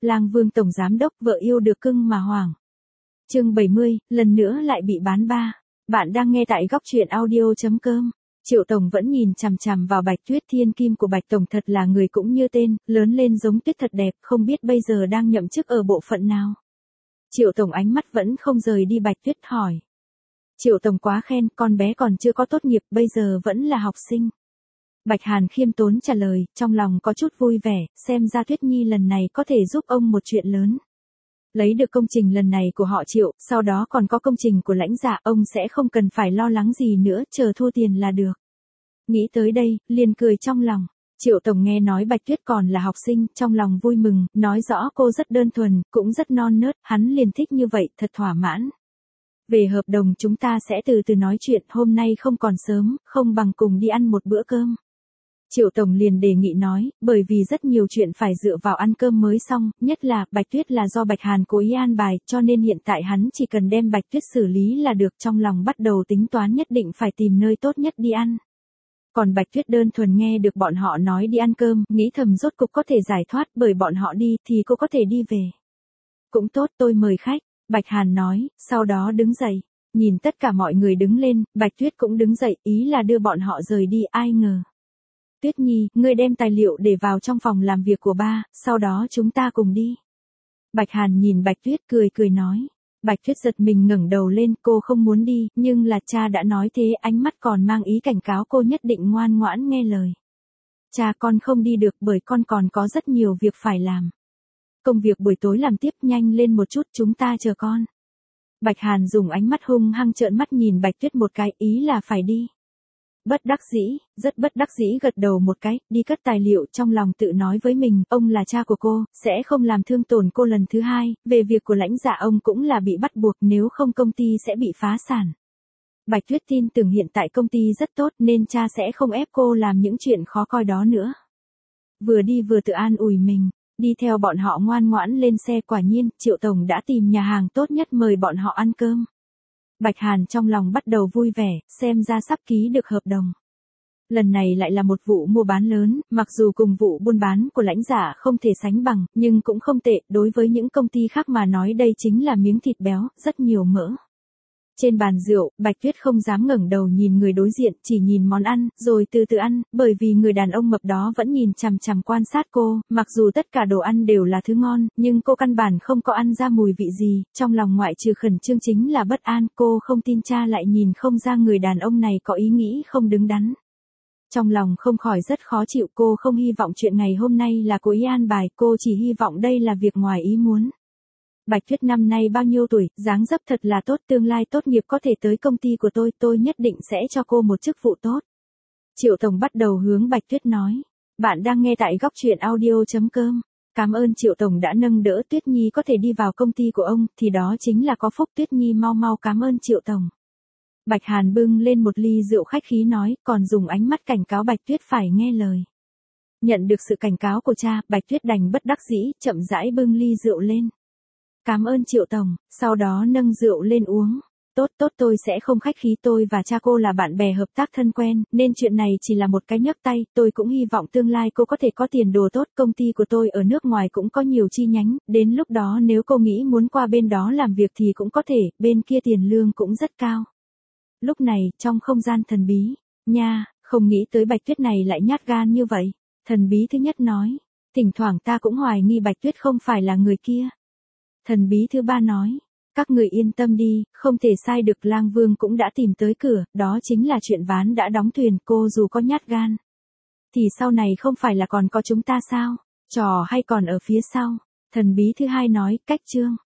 Lang Vương tổng giám đốc vợ yêu được cưng mà hoảng. Chương 70, lần nữa lại bị bán ba. Bạn đang nghe tại góc truyện audio.com. Triệu tổng vẫn nhìn chằm chằm vào Bạch Tuyết, thiên kim của Bạch tổng thật là người cũng như tên, lớn lên giống tuyết thật đẹp, không biết bây giờ đang nhậm chức ở bộ phận nào. Triệu tổng ánh mắt vẫn không rời đi Bạch Tuyết, hỏi. Triệu tổng quá khen, con bé còn chưa có tốt nghiệp, bây giờ vẫn là học sinh. Bạch Hàn khiêm tốn trả lời, trong lòng có chút vui vẻ, xem ra Tuyết Nhi lần này có thể giúp ông một chuyện lớn. Lấy được công trình lần này của họ Triệu, sau đó còn có công trình của Lãnh Dạ, ông sẽ không cần phải lo lắng gì nữa, chờ thu tiền là được. Nghĩ tới đây, liền cười trong lòng. Triệu tổng nghe nói Bạch Tuyết còn là học sinh, trong lòng vui mừng, nói rõ cô rất đơn thuần, cũng rất non nớt, hắn liền thích như vậy, thật thỏa mãn. Về hợp đồng chúng ta sẽ từ từ nói chuyện, hôm nay không còn sớm, không bằng cùng đi ăn một bữa cơm. Triệu tổng liền đề nghị nói, bởi vì rất nhiều chuyện phải dựa vào ăn cơm mới xong, nhất là Bạch Tuyết là do Bạch Hàn cố ý an bài, cho nên hiện tại hắn chỉ cần đem Bạch Tuyết xử lý là được, trong lòng bắt đầu tính toán nhất định phải tìm nơi tốt nhất đi ăn. Còn Bạch Tuyết đơn thuần nghe được bọn họ nói đi ăn cơm, nghĩ thầm rốt cục có thể giải thoát, bởi bọn họ đi thì cô có thể đi về. Cũng tốt, tôi mời khách, Bạch Hàn nói, sau đó đứng dậy. Nhìn tất cả mọi người đứng lên, Bạch Tuyết cũng đứng dậy, ý là đưa bọn họ rời đi, ai ngờ. Tuyết Nhi, ngươi đem tài liệu để vào trong phòng làm việc của ba, sau đó chúng ta cùng đi. Bạch Hàn nhìn Bạch Tuyết cười nói. Bạch Tuyết giật mình ngẩng đầu lên, cô không muốn đi, nhưng là cha đã nói thế, ánh mắt còn mang ý cảnh cáo cô nhất định ngoan ngoãn nghe lời. Cha, con không đi được bởi con còn có rất nhiều việc phải làm. Công việc buổi tối làm tiếp, nhanh lên một chút, chúng ta chờ con. Bạch Hàn dùng ánh mắt hung hăng trợn mắt nhìn Bạch Tuyết một cái, ý là phải đi. Bất đắc dĩ, rất bất đắc dĩ gật đầu một cái, đi cất tài liệu, trong lòng tự nói với mình, ông là cha của cô, sẽ không làm thương tổn cô lần thứ hai, về việc của Lãnh Dạ ông cũng là bị bắt buộc, nếu không công ty sẽ bị phá sản. Bạch Tuyết tin tưởng hiện tại công ty rất tốt nên cha sẽ không ép cô làm những chuyện khó coi đó nữa. Vừa đi vừa tự an ủi mình, đi theo bọn họ ngoan ngoãn lên xe, quả nhiên, Triệu tổng đã tìm nhà hàng tốt nhất mời bọn họ ăn cơm. Bạch Hàn trong lòng bắt đầu vui vẻ, xem ra sắp ký được hợp đồng. Lần này lại là một vụ mua bán lớn, mặc dù cùng vụ buôn bán của Lãnh Dạ không thể sánh bằng, nhưng cũng không tệ, đối với những công ty khác mà nói đây chính là miếng thịt béo, rất nhiều mỡ. Trên bàn rượu, Bạch Tuyết không dám ngẩng đầu nhìn người đối diện, chỉ nhìn món ăn, rồi từ từ ăn, bởi vì người đàn ông mập đó vẫn nhìn chằm chằm quan sát cô, mặc dù tất cả đồ ăn đều là thứ ngon, nhưng cô căn bản không có ăn ra mùi vị gì, trong lòng ngoại trừ khẩn trương chính là bất an, cô không tin cha lại nhìn không ra người đàn ông này có ý nghĩ không đứng đắn. Trong lòng không khỏi rất khó chịu, cô không hy vọng chuyện ngày hôm nay là cố ý an bài, cô chỉ hy vọng đây là việc ngoài ý muốn. Bạch Tuyết năm nay bao nhiêu tuổi, dáng dấp thật là tốt, tương lai tốt nghiệp có thể tới công ty của tôi nhất định sẽ cho cô một chức vụ tốt. Triệu tổng bắt đầu hướng Bạch Tuyết nói. Bạn đang nghe tại góc truyện audio.com. Cảm ơn Triệu tổng đã nâng đỡ Tuyết Nhi có thể đi vào công ty của ông, thì đó chính là có phúc, Tuyết Nhi mau mau cảm ơn Triệu tổng. Bạch Hàn bưng lên một ly rượu khách khí nói, còn dùng ánh mắt cảnh cáo Bạch Tuyết phải nghe lời. Nhận được sự cảnh cáo của cha, Bạch Tuyết đành bất đắc dĩ, chậm rãi bưng ly rượu lên. Cảm ơn Triệu tổng, sau đó nâng rượu lên uống. Tốt, tôi sẽ không khách khí, tôi và cha cô là bạn bè hợp tác thân quen, nên chuyện này chỉ là một cái nhấc tay, tôi cũng hy vọng tương lai cô có thể có tiền đồ tốt, công ty của tôi ở nước ngoài cũng có nhiều chi nhánh, đến lúc đó nếu cô nghĩ muốn qua bên đó làm việc thì cũng có thể, bên kia tiền lương cũng rất cao. Lúc này, trong không gian thần bí, nha, không nghĩ tới Bạch Tuyết này lại nhát gan như vậy. Thần bí thứ nhất nói, thỉnh thoảng ta cũng hoài nghi Bạch Tuyết không phải là người kia. Thần bí thứ ba nói, các người yên tâm đi, không thể sai được, Lang Vương cũng đã tìm tới cửa, đó chính là chuyện ván đã đóng thuyền, cô dù có nhát gan. Thì sau này không phải là còn có chúng ta sao, trò hay còn ở phía sau. Thần bí thứ hai nói, cách chương.